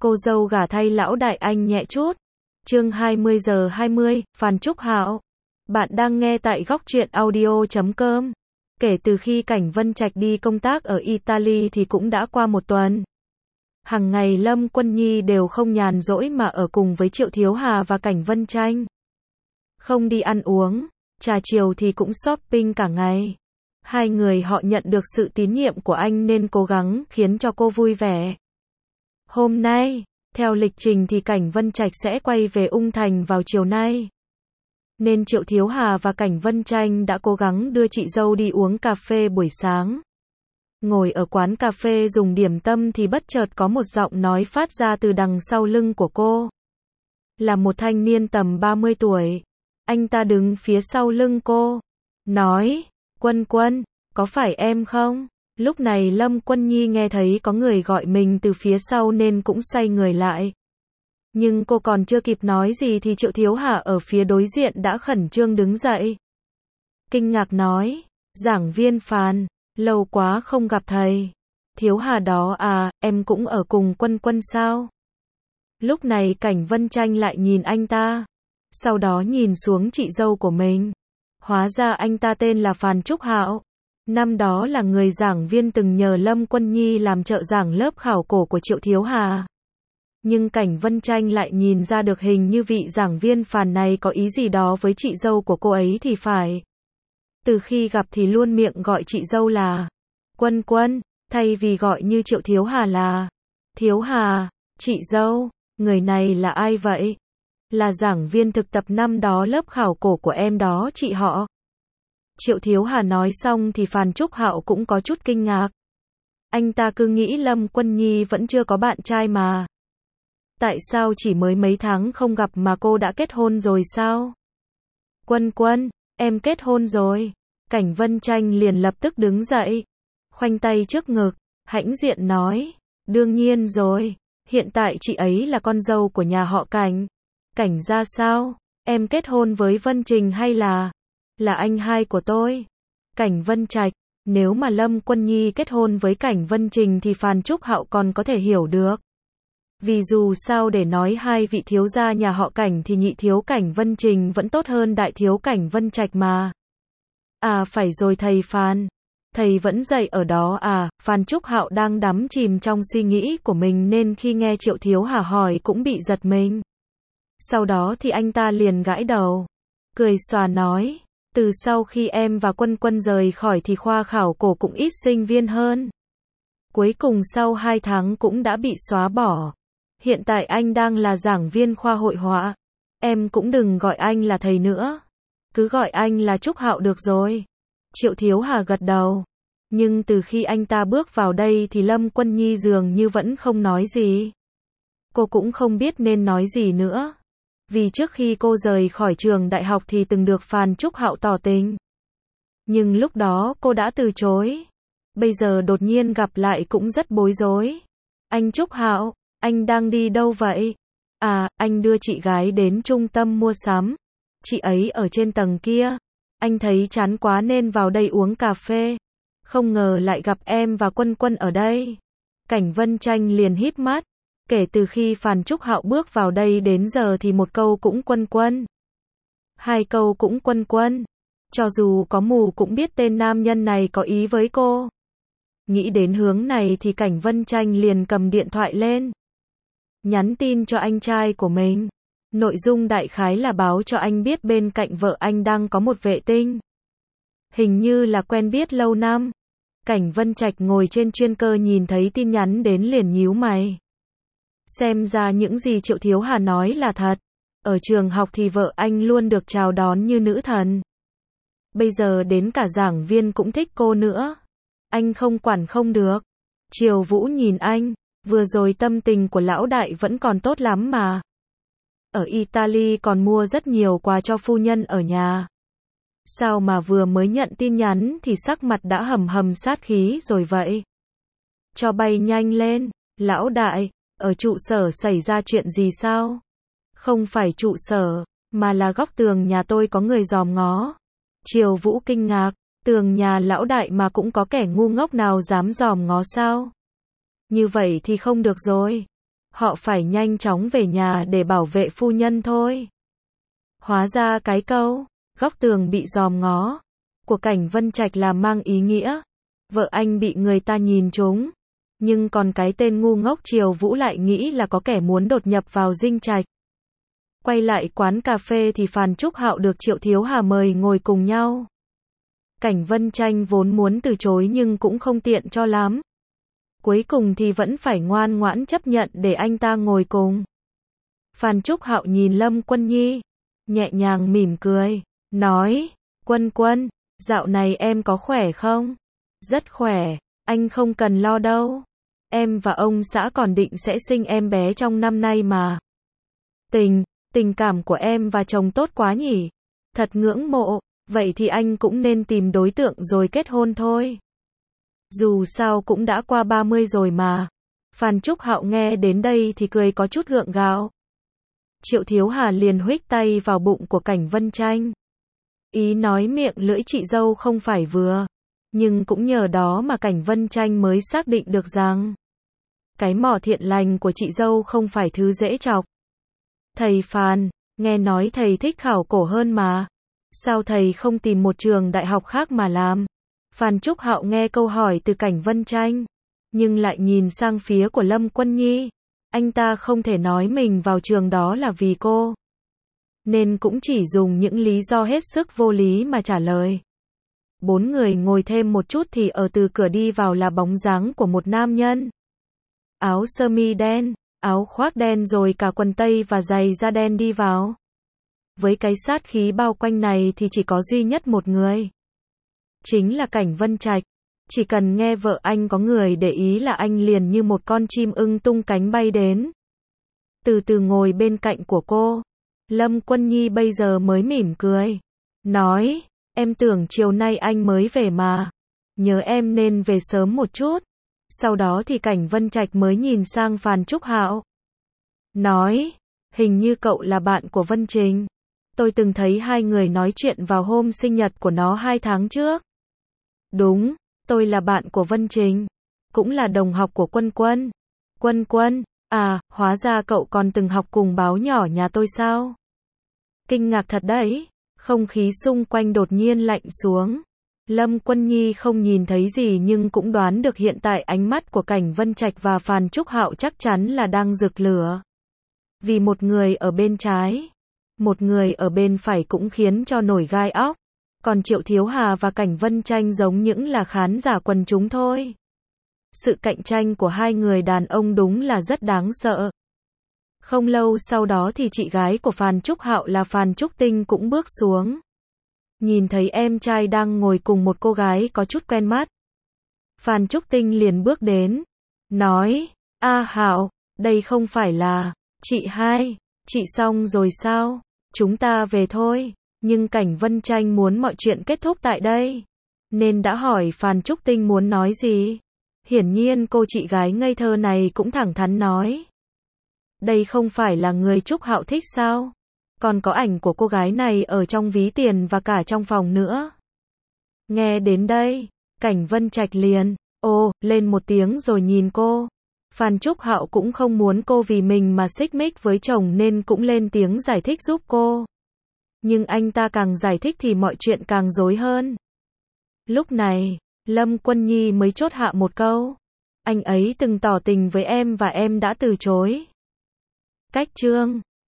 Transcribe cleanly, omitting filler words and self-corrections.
Cô dâu gả thay lão đại anh nhẹ chút. Chương 20:20, Phan Trúc Hạo. Bạn đang nghe tại Góc Truyện Audio.com. Kể từ khi Cảnh Vân Trạch đi công tác ở Italy thì cũng đã qua một tuần. Hằng ngày Lâm Quân Nhi đều không nhàn rỗi mà ở cùng với Triệu Thiếu Hà và Cảnh Vân Tranh. Không đi ăn uống, trà chiều thì cũng shopping cả ngày. Hai người họ nhận được sự tín nhiệm của anh nên cố gắng khiến cho cô vui vẻ. Hôm nay, theo lịch trình thì Cảnh Vân Trạch sẽ quay về Ung Thành vào chiều nay. Nên Triệu Thiếu Hà và Cảnh Vân Tranh đã cố gắng đưa chị dâu đi uống cà phê buổi sáng. Ngồi ở quán cà phê dùng điểm tâm thì bất chợt có một giọng nói phát ra từ đằng sau lưng của cô. Là một thanh niên tầm 30 tuổi. Anh ta đứng phía sau lưng cô. Nói, Quân Quân, có phải em không? Lúc này Lâm Quân Nhi nghe thấy có người gọi mình từ phía sau nên cũng xoay người lại. Nhưng cô còn chưa kịp nói gì thì Triệu Thiếu Hà ở phía đối diện đã khẩn trương đứng dậy. Kinh ngạc nói, giảng viên Phan, lâu quá không gặp thầy. Thiếu Hà đó à, em cũng ở cùng Quân Quân sao? Lúc này Cảnh Vân Tranh lại nhìn anh ta. Sau đó nhìn xuống chị dâu của mình. Hóa ra anh ta tên là Phan Trúc Hạo. Năm đó là người giảng viên từng nhờ Lâm Quân Nhi làm trợ giảng lớp khảo cổ của Triệu Thiếu Hà. Nhưng Cảnh Vân Tranh lại nhìn ra được hình như vị giảng viên Phan này có ý gì đó với chị dâu của cô ấy thì phải. Từ khi gặp thì luôn miệng gọi chị dâu là Quân Quân, thay vì gọi như Triệu Thiếu Hà là Thiếu Hà. Chị dâu, người này là ai vậy? Là giảng viên thực tập năm đó lớp khảo cổ của em đó chị họ. Triệu Thiếu Hà nói xong thì Phan Trúc Hạo cũng có chút kinh ngạc. Anh ta cứ nghĩ Lâm Quân Nhi vẫn chưa có bạn trai mà. Tại sao chỉ mới mấy tháng không gặp mà cô đã kết hôn rồi sao? Quân Quân, em kết hôn rồi. Cảnh Vân Tranh liền lập tức đứng dậy. Khoanh tay trước ngực, hãnh diện nói. Đương nhiên rồi, hiện tại chị ấy là con dâu của nhà họ Cảnh. Cảnh ra sao? Em kết hôn với Vân Trình hay là anh hai của tôi? Cảnh Vân Trạch, nếu mà Lâm Quân Nhi kết hôn với Cảnh Vân Trình thì Phan Trúc Hạo còn có thể hiểu được. Vì dù sao để nói hai vị thiếu gia nhà họ Cảnh thì nhị thiếu Cảnh Vân Trình vẫn tốt hơn đại thiếu Cảnh Vân Trạch mà. À phải rồi thầy Phan. Thầy vẫn dậy ở đó à? Phan Trúc Hạo đang đắm chìm trong suy nghĩ của mình nên khi nghe Triệu Thiếu Hà hỏi cũng bị giật mình. Sau đó thì anh ta liền gãi đầu. Cười xòa nói. Từ sau khi em và Quân Quân rời khỏi thì khoa khảo cổ cũng ít sinh viên hơn. Cuối cùng sau 2 tháng cũng đã bị xóa bỏ. Hiện tại anh đang là giảng viên khoa hội họa. Em cũng đừng gọi anh là thầy nữa. Cứ gọi anh là Trúc Hạo được rồi. Triệu Thiếu Hà gật đầu. Nhưng từ khi anh ta bước vào đây thì Lâm Quân Nhi dường như vẫn không nói gì. Cô cũng không biết nên nói gì nữa. Vì trước khi cô rời khỏi trường đại học thì từng được Phan Trúc Hạo tỏ tình. Nhưng lúc đó cô đã từ chối. Bây giờ đột nhiên gặp lại cũng rất bối rối. Anh Trúc Hạo, anh đang đi đâu vậy? À, anh đưa chị gái đến trung tâm mua sắm. Chị ấy ở trên tầng kia. Anh thấy chán quá nên vào đây uống cà phê. Không ngờ lại gặp em và Quân Quân ở đây. Cảnh Vân Tranh liền híp mắt. Kể từ khi Phan Trúc Hạo bước vào đây đến giờ thì một câu cũng Quân Quân. 2 câu cũng Quân Quân. Cho dù có mù cũng biết tên nam nhân này có ý với cô. Nghĩ đến hướng này thì Cảnh Vân Tranh liền cầm điện thoại lên. Nhắn tin cho anh trai của mình. Nội dung đại khái là báo cho anh biết bên cạnh vợ anh đang có một vệ tinh. Hình như là quen biết lâu năm. Cảnh Vân Trạch ngồi trên chuyên cơ nhìn thấy tin nhắn đến liền nhíu mày. Xem ra những gì Triệu Thiếu Hà nói là thật. Ở trường học thì vợ anh luôn được chào đón như nữ thần. Bây giờ đến cả giảng viên cũng thích cô nữa. Anh không quản không được. Triều Vũ nhìn anh. Vừa rồi tâm tình của lão đại vẫn còn tốt lắm mà. Ở Italy còn mua rất nhiều quà cho phu nhân ở nhà. Sao mà vừa mới nhận tin nhắn thì sắc mặt đã hầm hầm sát khí rồi vậy? Cho bay nhanh lên. Lão đại, ở trụ sở xảy ra chuyện gì sao? Không phải trụ sở, mà là góc tường nhà tôi có người dòm ngó. Triều Vũ kinh ngạc, tường nhà lão đại mà cũng có kẻ ngu ngốc nào dám dòm ngó sao? Như vậy thì không được rồi. Họ phải nhanh chóng về nhà để bảo vệ phu nhân thôi. Hóa ra cái câu, góc tường bị dòm ngó, của Cảnh Vân Trạch là mang ý nghĩa, vợ anh bị người ta nhìn trúng. Nhưng còn cái tên ngu ngốc Triều Vũ lại nghĩ là có kẻ muốn đột nhập vào dinh trạch. Quay lại quán cà phê thì Phan Trúc Hạo được Triệu Thiếu Hà mời ngồi cùng nhau. Cảnh Vân Tranh vốn muốn từ chối nhưng cũng không tiện cho lắm. Cuối cùng thì vẫn phải ngoan ngoãn chấp nhận để anh ta ngồi cùng. Phan Trúc Hạo nhìn Lâm Quân Nhi, nhẹ nhàng mỉm cười, nói, Quân Quân, dạo này em có khỏe không? Rất khỏe, anh không cần lo đâu. Em và ông xã còn định sẽ sinh em bé trong năm nay mà. Tình cảm của em và chồng tốt quá nhỉ? Thật ngưỡng mộ, vậy thì anh cũng nên tìm đối tượng rồi kết hôn thôi. Dù sao cũng đã qua 30 rồi mà. Phan Trúc Hạo nghe đến đây thì cười có chút gượng gạo. Triệu Thiếu Hà liền huých tay vào bụng của Cảnh Vân Tranh. Ý nói miệng lưỡi chị dâu không phải vừa. Nhưng cũng nhờ đó mà Cảnh Vân Tranh mới xác định được rằng cái mỏ thiện lành của chị dâu không phải thứ dễ chọc. Thầy Phan, nghe nói thầy thích khảo cổ hơn mà. Sao thầy không tìm một trường đại học khác mà làm? Phan Trúc Hạo nghe câu hỏi từ Cảnh Vân Tranh, nhưng lại nhìn sang phía của Lâm Quân Nhi. Anh ta không thể nói mình vào trường đó là vì cô, nên cũng chỉ dùng những lý do hết sức vô lý mà trả lời. Bốn người ngồi thêm một chút thì ở từ cửa đi vào là bóng dáng của một nam nhân. Áo sơ mi đen, áo khoác đen rồi cả quần tây và giày da đen đi vào. Với cái sát khí bao quanh này thì chỉ có duy nhất một người. Chính là Cảnh Vân Trạch. Chỉ cần nghe vợ anh có người để ý là anh liền như một con chim ưng tung cánh bay đến. Từ từ ngồi bên cạnh của cô. Lâm Quân Nhi bây giờ mới mỉm cười. Nói, em tưởng chiều nay anh mới về mà. Nhớ em nên về sớm một chút. Sau đó thì Cảnh Vân Trạch mới nhìn sang Phan Trúc Hạo. Nói, hình như cậu là bạn của Vân Trình. Tôi từng thấy hai người nói chuyện vào hôm sinh nhật của nó 2 tháng trước. Đúng, tôi là bạn của Vân Trình. Cũng là đồng học của Quân Quân. Quân Quân, à, hóa ra cậu còn từng học cùng báo nhỏ nhà tôi sao? Kinh ngạc thật đấy. Không khí xung quanh đột nhiên lạnh xuống. Lâm Quân Nhi không nhìn thấy gì nhưng cũng đoán được hiện tại ánh mắt của Cảnh Vân Trạch và Phan Trúc Hạo chắc chắn là đang rực lửa. Vì một người ở bên trái, một người ở bên phải cũng khiến cho nổi gai óc. Còn Triệu Thiếu Hà và Cảnh Vân Tranh giống những là khán giả quần chúng thôi. Sự cạnh tranh của hai người đàn ông đúng là rất đáng sợ. Không lâu sau đó thì chị gái của Phan Trúc Hạo là Phan Trúc Tinh cũng bước xuống. Nhìn thấy em trai đang ngồi cùng một cô gái có chút quen mắt. Phan Trúc Tinh liền bước đến. Nói, a Hạo, đây không phải là chị hai, chị xong rồi sao? Chúng ta về thôi. Nhưng Cảnh Vân Tranh muốn mọi chuyện kết thúc tại đây, nên đã hỏi Phan Trúc Tinh muốn nói gì. Hiển nhiên cô chị gái ngây thơ này cũng thẳng thắn nói. Đây không phải là người Trúc Hạo thích sao? Còn có ảnh của cô gái này ở trong ví tiền và cả trong phòng nữa. Nghe đến đây, Cảnh Vân Trạch liền, lên một tiếng rồi nhìn cô. Phan Trúc Hạo cũng không muốn cô vì mình mà xích mích với chồng nên cũng lên tiếng giải thích giúp cô. Nhưng anh ta càng giải thích thì mọi chuyện càng rối hơn. Lúc này, Lâm Quân Nhi mới chốt hạ một câu. Anh ấy từng tỏ tình với em và em đã từ chối. Cách chương